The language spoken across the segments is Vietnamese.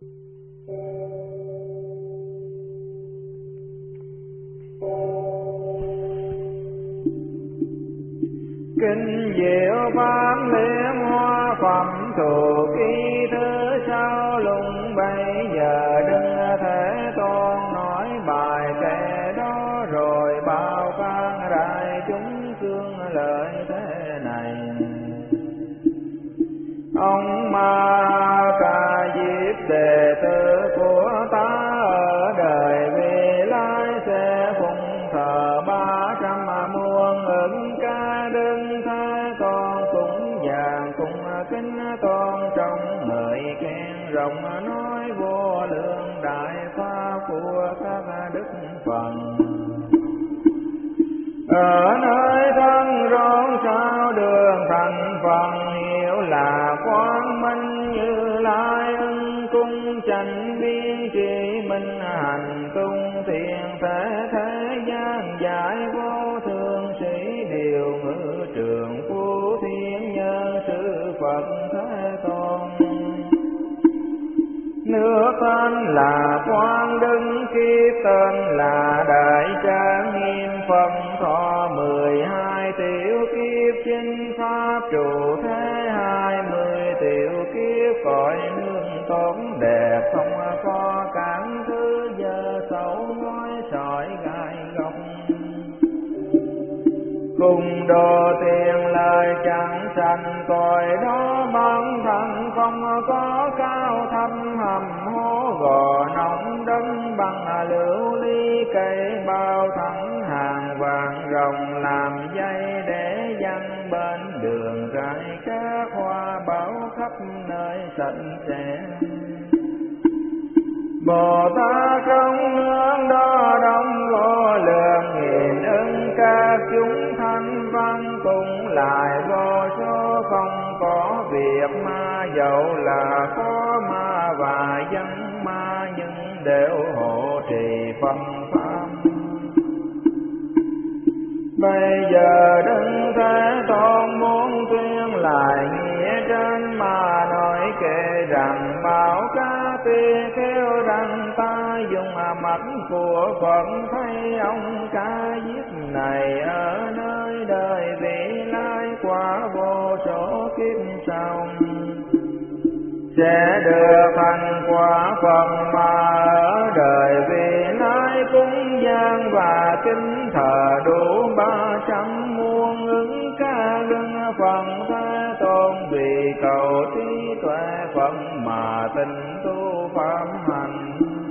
Kinh diệu pháp liên hoa phẩm thù ký thứ sáu lùng bây giờ đừng thể tôn nói bài kệ đó rồi bao can đại chúng xương lợi thế này. Ông Ma Ca Diếp đệ tử của ta ở đời vị lai sẽ phụng thờ 300 muôn ứng ca đương thế tôn cúng dường cung kính tôn trong người khen rộng nói vô lượng đại pháp của các đức phần. Ở nơi thân rốn sao đường thành phần hiểu là quang minh Như Lai ưng cung chánh biên chỉ minh hành tung thiền thế thế gian giải vô thường sĩ điều ngự trường phú thiên nhân sư Phật Thế Tôn. Nước tên là Quang Đức kiếp tên là Đại Trang Nghiêm Phật thọ 12 tiểu kiếp chinh pháp trụ thế 20 tiểu kiếp cõi nương tốt đẹp không có cản thứ giờ xấu ngói sỏi gai góc. Cùng đồ tiền lời chẳng sanh cõi đó bản thân không có cao thấp hầm hố gò nóng đấng bằng lưu ly cây bao thẳng hàng vàng rồng làm dây để dăng bên đường rải các hoa bảo khắp nơi sạch sẽ. Bồ Tát trong hướng đó đông vô lượng nghìn ưng các chúng thanh văn cũng lại vô số không có việc ma dẫu là có ma và dân ma nhưng đều hộ trì phân pháp. Bây giờ Đức Thế Tôn muốn tuyên lại nghĩa trên mà nói kể rằng bảo ca tỳ kheo rằng ta dùng mắt của Phật thấy ông Ca Diếp này ở nơi đời vị lai qua vô số kiếp sau sẽ được thành quả Phật mà ở đời vị lai cúng dường và kính thờ đủ 300 muôn ứng ca lưng Phật Thế Tôn vì cầu trí tuệ Phật mà tình tu pháp hành.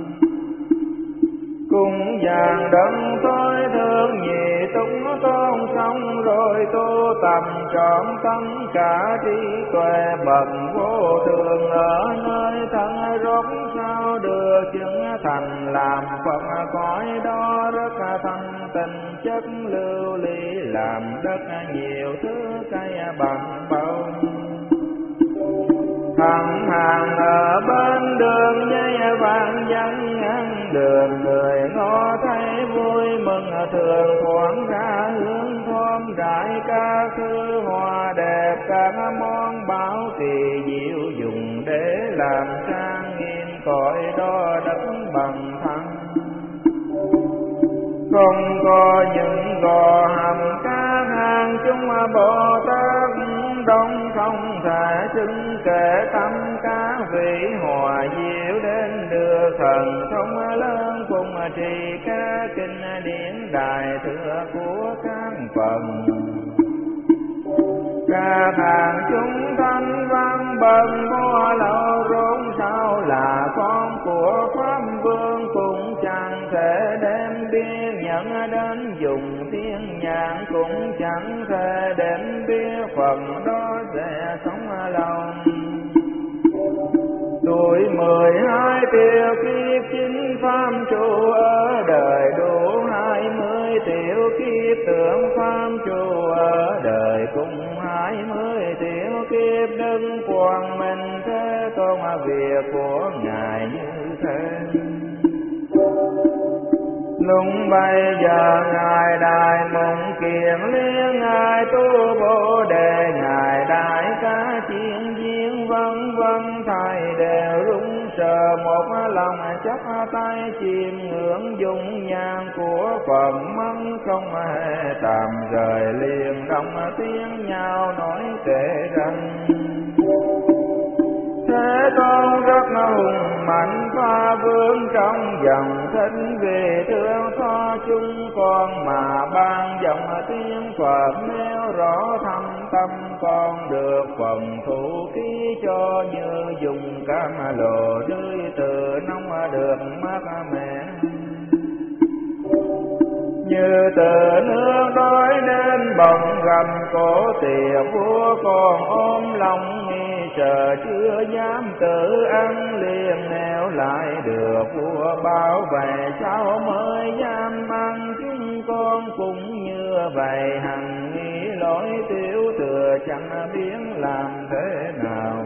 Cung dường đấng tối thương nhị túc tôn xong rồi tu tầm trọn tất cả trí tuệ bậc vô thường ở nơi thân rốt sao được chứng thành làm Phật cõi đó rất thanh tịnh chất lưu ly làm đất nhiều thứ cây bằng bầu. Thằng hàng ở bên đường dây vàng vắng ngăn đường người ngó thấy vui mừng thường thoảng ra hướng thơm rải các thứ hoa đẹp các món bảo kỳ diệu dùng để làm trang nghiêm cõi đó đất bằng thăng. Không có những gò hầm các hàng chúng Bồ Tát đông không thể xưng kể tâm các vị hòa diệu đến đưa thần thông lớn cùng trì các kinh điển đại thừa của các phần. Các hàng chúng thanh văn bần vô lậu rốn sao là con của Pháp Vương cũng chẳng thể đem biết nhận đến dùng thiên nhãn cũng chẳng thể đem biết Phật đó sẽ sống lâu. Tuổi 12 tiểu kiếp chính pháp trụ ở đời đủ 20 tiểu kiếp tưởng pháp trụ ở đời cùng 20 tiểu kiếp Đức Quang Minh Thế Tôn việc của Ngài như thế. Lúc bây giờ Ngài Đại Mộng Kiền Liên Ngài tu Bồ Đề Ngài Đại Ca Chiên Viên vân vân thầy đều rung sợ một lòng chấp tay chiêm ngưỡng dung nhan của Phật mong không hề tạm rời liền đồng tiếng nhau nói kể rằng Thế Tôn rất hùng mạnh pha vương trong dòng thinh vì thương cho chúng con mà ban dòng tiếng Phật nếu rõ thâm tâm con được phần thủ ký cho như dùng cam lồ rưới từ nông được mát mẻ như từ nước đói đến bồng gầm cổ tìa vua còn ôm lòng nghi sợ chưa dám tự ăn liền nẻo lại được vua bảo vệ sao mới dám ăn chúng con cũng như vậy hằng nghĩ lỗi tiểu thừa chẳng biết làm thế nào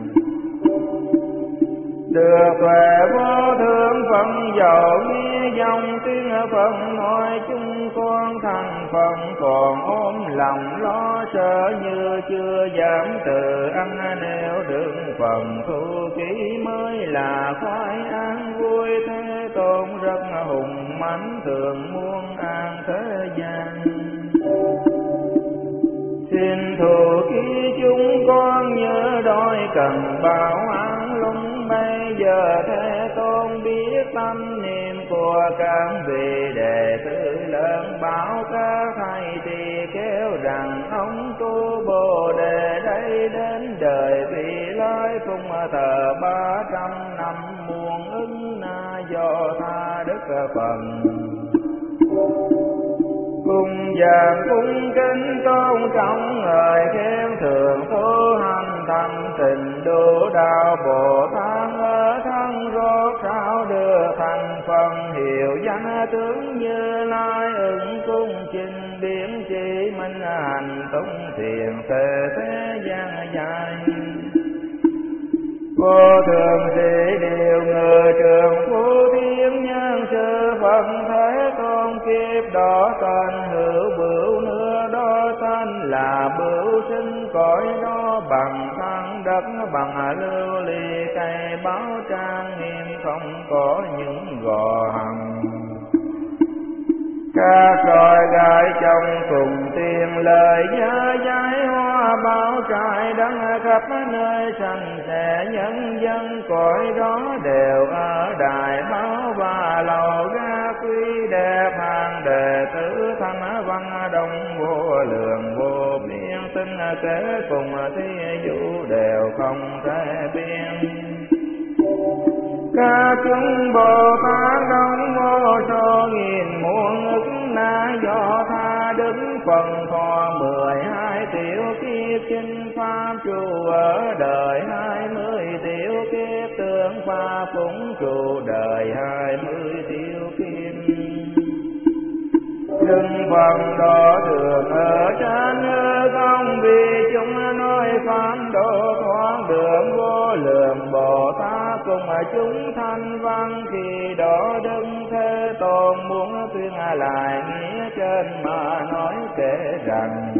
được về vô thượng phân dầu nghe dòng tiếng phân nói chúng con thành phần còn ôm lòng lo sợ như chưa dám tự ăn nếu được phần thu ký mới là khoái an vui Thế Tôn rất hùng mãnh thường muôn an thế gian xin thù ký chúng con nhớ đôi cần bảo an lung bây giờ Thế Tôn biết tâm niệm của các vị đệ tử lớn bảo các thầy thì kêu rằng ông tu Bồ Đề đây đến đời vì lai phụng thờ 300 năm muôn ứng na do tha đức phần cùng giảng cung kính tôn trọng người khen thường tu hành thành tình độ đạo Bồ Tát ở thân rốt sao đưa thành phần hiệu danh tướng Như Lai ứng cung trình biến chỉ minh hành tung thiền thế gian dài vô thường sĩ điều người trường phú thiên nhân sư Phật Thế Tôn kiếp đó tên hữu bửu nữa đó tên là bửu sinh cõi đó bằng thân đất bằng lưu ly cây báo trang nghiêm không có những gò hầm các loài gái trong cùng tiền lời nhớ giấy hoa bao trải đắng khắp nơi sanh sẽ nhân dân cõi đó đều ở đài báo và lầu ra quý đẹp hàng đệ tử thanh văn đông vô lượng vô biên tinh kế cùng thí dụ đều không thể biên các chúng Bồ Tát đông vô số nghìn muôn ức na do tha đứng phần thọ 12 tiểu kiếp chinh pháp trụ ở đời 20 tiểu kiếp tương pháp phụng trụ đời 20 tiểu kiếp đừng phần đó thường ở trên hư không vì chúng nói pháp độ thoát đường vô lượng Bồ Tát cùng chúng thanh văn khi đó Đức Thế Tôn muốn tuyên lại nghĩa trên mà nói kể rằng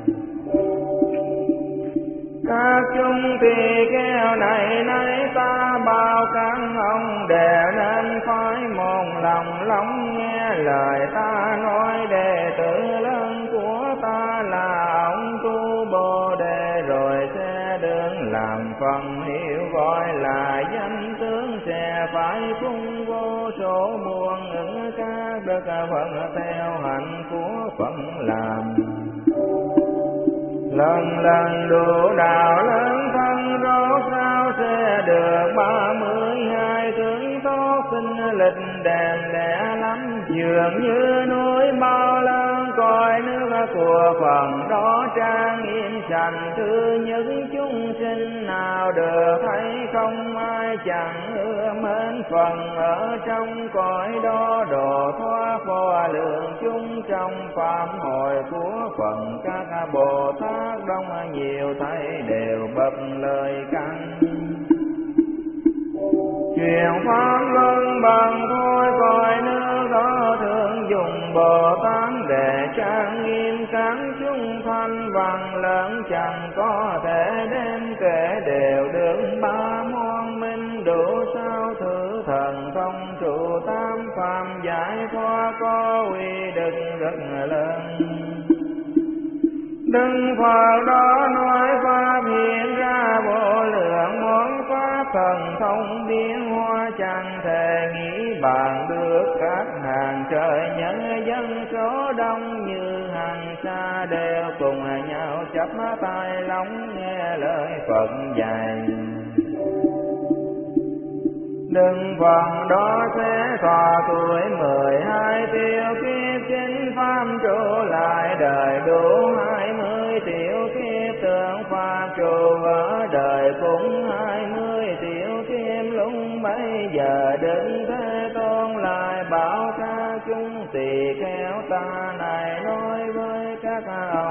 các chúng thì kêu này nay ta bao các ông đệ nên phải một lòng lắng nghe lời ta nói đệ tử lớn của ta là ông tu Bồ Đề rồi sẽ đương làm phần hiệu gọi là danh tướng sẽ phải phung vô số muôn ứng các đức Phật theo hạnh của Phật làm lần lần độ đạo lớn thân rốt sao sẽ được 32 tướng tốt sinh lịch đèn lẻ lắm dường như núi bao lớn coi nước của phần đó trang nghiêm sạch thứ nhất chúng sinh nào được thấy không ai chẳng ưa mến phần ở trong cõi đó độ thoát vô lượng chúng trong pháp hội của phần các Bồ Tát đông nhiều thấy đều bập lời căn truyền pháp luân bằng thôi coi nước đó thường dùng Bồ Tát để trang nghiêm các chúng thanh văn lớn chẳng có thể đem kể đều được ba môn minh đủ sao khoa có uy đức rất lớn. Đức Phật đó nói pháp hiện ra vô lượng món pháp thần thông biến hóa, chẳng thể nghĩ bàn được. Các hàng trời nhân dân số đông như hàng xa đều cùng nhau chắp tai lắng nghe lời Phật dạy. Đức Phật đó sẽ thọ tuổi 12 tiêu kiếp, chính pháp trụ lại đời đủ 20 tiểu kiếp, tượng pháp trụ ở đời cũng 20 tiểu kiếp. Lúc bấy giờ Đức Thế Tôn lại bảo các chúng tỳ kheo ta này nói với các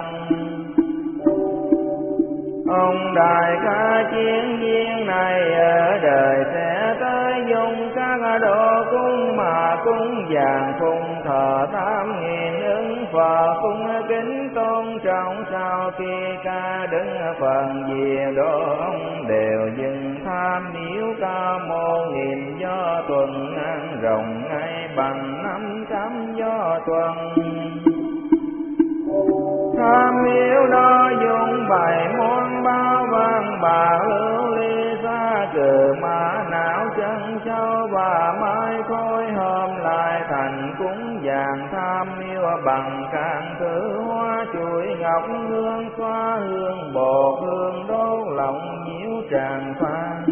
ông đại ca chiến viên này ở đời sẽ tới dùng các đồ cúng mà cúng dường phụng thờ 8.000 ứng Phật, cung kính tôn trọng. Sau khi ca đứng phần diệu độ, ông đều dừng tham miếu ca môn nghìn do tuần ăn rộng ngay bằng 500 do tuần. Tham miếu đó dùng 7 món bao vàng bạc lưu ly xa cừ mã não chân châu và mai khôi, hôm lại thành cúng dường tham miếu bằng các thứ hoa chuỗi ngọc hương xoa hương bột hương đốt lòng nhiễu tràng phan.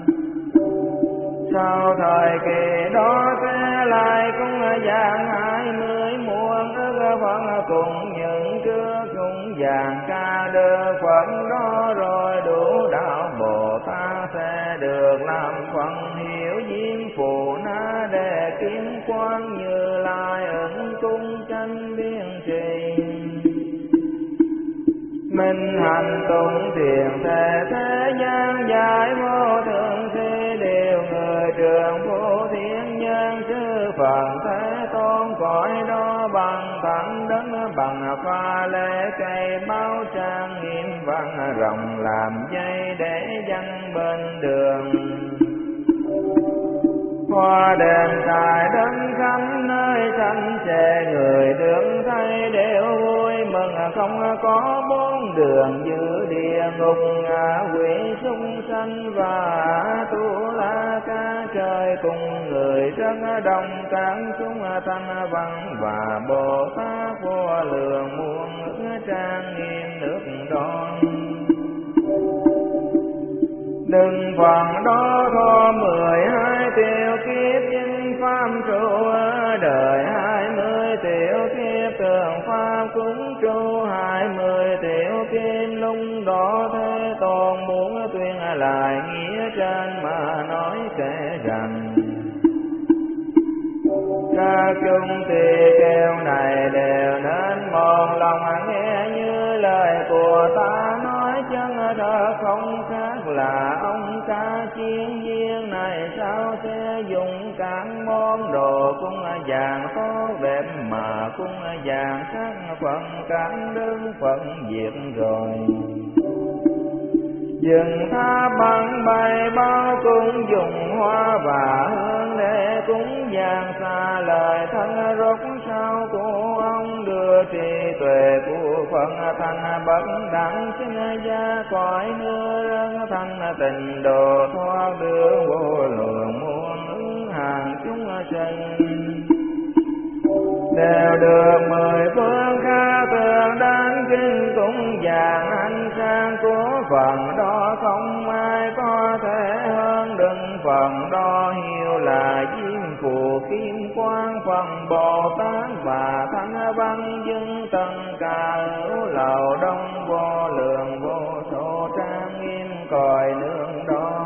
Sau thời kỳ đó sẽ lại cúng dường 20 muôn ức Phật cùng những trước cúng dường ca đưa Phật đó, rồi đủ đạo Bồ Tát sẽ được làm phần hiểu diêm phù na đề kiến quan Như Lai ẩn cung tranh biên trì. Minh hành tụng thiền thể thế gian giải vô thượng thi đều người trường vô thiên nhân sư Phật Thế Tôn cõi đó bằng thẳng đấng bằng pha lê cây bao trang nghiêm văn rộng làm dây để dân bên đường. Hoa đèn cài đến khắp nơi xanh xe người được thấy đều vui mừng, không có bốn đường như địa ngục ngạ quỷ súc sanh và tu la ca trời cùng người rất đông. Các chúng thanh văn và Bồ Tát vô lượng muôn ức trang nghiêm nước đón. Đức Phật đó thọ 12 tiểu kiếp, chính pháp trụ ở đời 20 tiểu kiếp, tượng pháp cúng trụ 20 tiểu kiếp. Lúc đó Thế Tôn muốn tuyên lại nghĩa trên mà nói kể rằng các chúng tỳ kheo này đều nên một lòng nghe như lời của ta nói, chân thật không khác là ông ca chiến viên này sao sẽ dùng các món đồ cung vàng tốt đẹp mà cung vàng sắc phần các đức Phật diệt rồi. Dừng tha bằng bày bao cung dùng hoa và hương để cúng dường, xa lời thân rốt sau của ông đưa trí tuệ của Phật thành bất đẳng sinh ra cõi nước rân thành tình độ thoát đưa vô lượng muôn hàng chúng sinh đều được 10 phương khác thường đến kinh cúng dường ánh sáng của phần đó, không ai có thể hơn Đức Phật đó. Hiểu là diêm phù kim quang phần Bồ Tát và Thánh Văn dân tầng ca hữu lầu đông vô lượng vô số trang nghiêm cõi nương đón.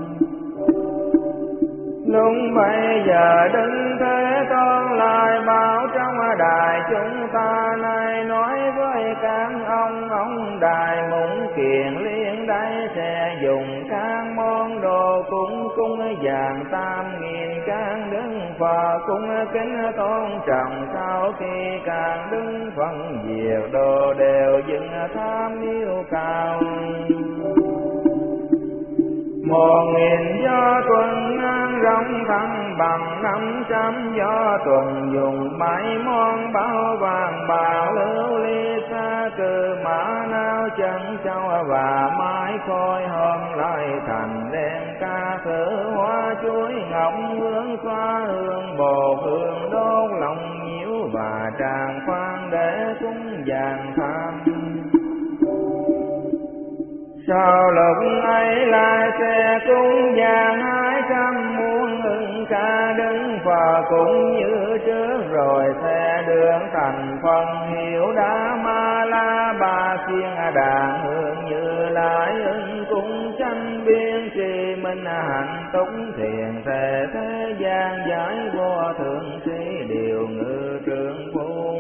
Lúc bây giờ Đức Thế Tôn lại bảo trong đại chúng ta này nói với các ông đại mũng kiền liên đây sẽ dùng các món đồ cúng dường 8.000 các đức Phật cung kính tôn trọng. Sau khi các đức Phật diệt đồ đều dừng tham yêu cao. 1000 gió tuần ngang rộng thăng bằng 500 gió tuần dùng 7 món bao vàng bạc lưu ly xa cừ mã não chân châu và mái khôi hôm lại thành đen ca thử hoa chuối ngọc hương xoa hương bồ hương đốt lòng nhiễu và tràng khoan để cúng vàng tham. Sau lúc ấy lại xe cúng vàng 200 muôn hương ca đứng và cũng như trước rồi xe đường thành phần hiệu đá ma la ba chiên đàn hương như lại ưng cung tranh biên trì minh hạnh túc thiền thể thế gian giải vô thượng sĩ điều ngự trường phu.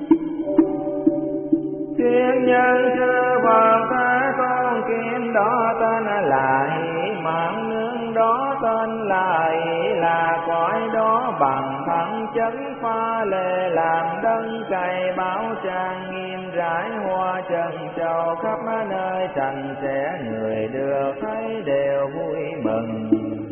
Thiên nhân sư Phật Thế Tôn kim đó tên là Hỷ Mạng Nương đó tên là Hỷ là cõi đó bằng thắng chấn pha lệ làm đấng cày báo trang nghiêm rải hoa trần châu khắp nơi sạch sẽ người được thấy đều vui mừng.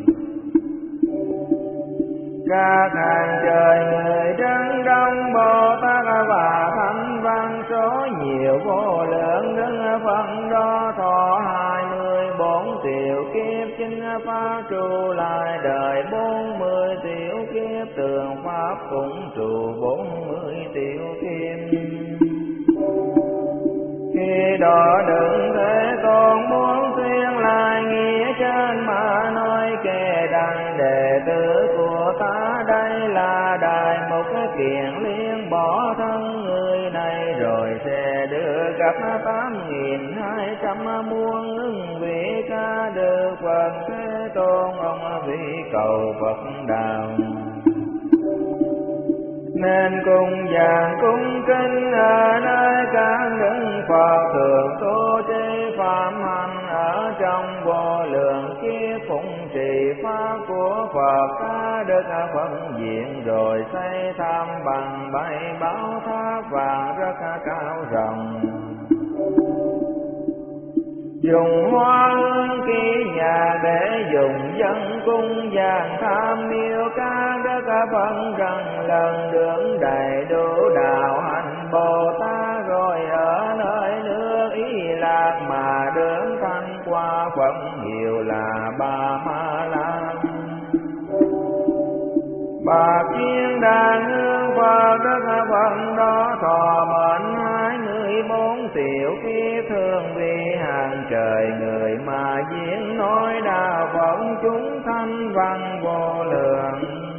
Các hàng trời người trấn đông Bồ Tát và Thánh Văn số nhiều vô lượng đức phân đó thọ 24 triệu kiếp chính pháp trụ lại đời 40 triệu kiếp tường pháp cũng trụ 40 triệu kiếp. Khi đó đừng Thế Tôn muốn tuyên lại nghĩa trên mà nói kể đặng đệ tử của ta đây là Đại Mục Kiền Liên bỏ thân người này rồi sẽ đưa gặp 8.200 muôn ưng vị ca được Phật Thế Tôn ông vị cầu Phật đạo. Nên cung vàng cung kính ở nơi các đức Phật thường tu trì phạm hành ở trong vô lượng kiếp phụng trì pháp của Phật ca đức Phật diện rồi xây tham bằng 7 bảo tháp vàng rất cao rộng. Dùng hoa hương ký nhà để dùng dân cung vàng tham miêu ca đức phân rằng lần đường đầy đủ đạo hành Bồ Tát rồi ở nơi nước Ý Lạc mà đường thanh qua Phật hiệu là Ba Ma La. Bạc chiên đàn hương Phật đức Phật đó thọ mệnh 24 triệu kiếp thương vì hàng trời người mà diễn nói đạo Phật chúng thanh văn vô lượng.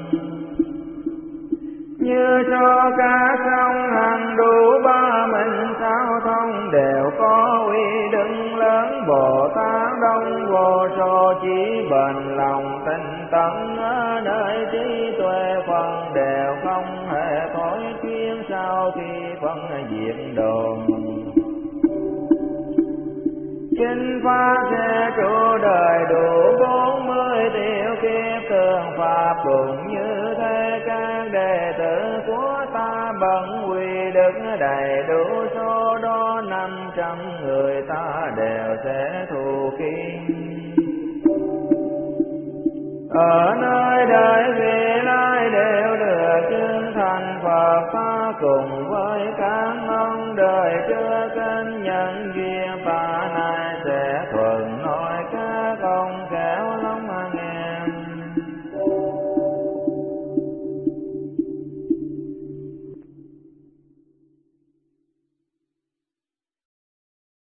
Như cho cả sông hành đủ 36 thông đều có uy đức lớn Bồ Tát đông vô số chỉ bền lòng tinh tấn ở nơi trí tuệ phần đều không hề thối kiến sau khi phân diện đồn. Chính pháp sẽ trụ đời đủ 40 triệu kiếp tường pháp cũng như thế các đệ tử của ta bận quy đức đầy đủ số đó 500 người ta đều sẽ thù kiên. Ở nơi đời vị lai đều được chứng thành Phật ta cùng với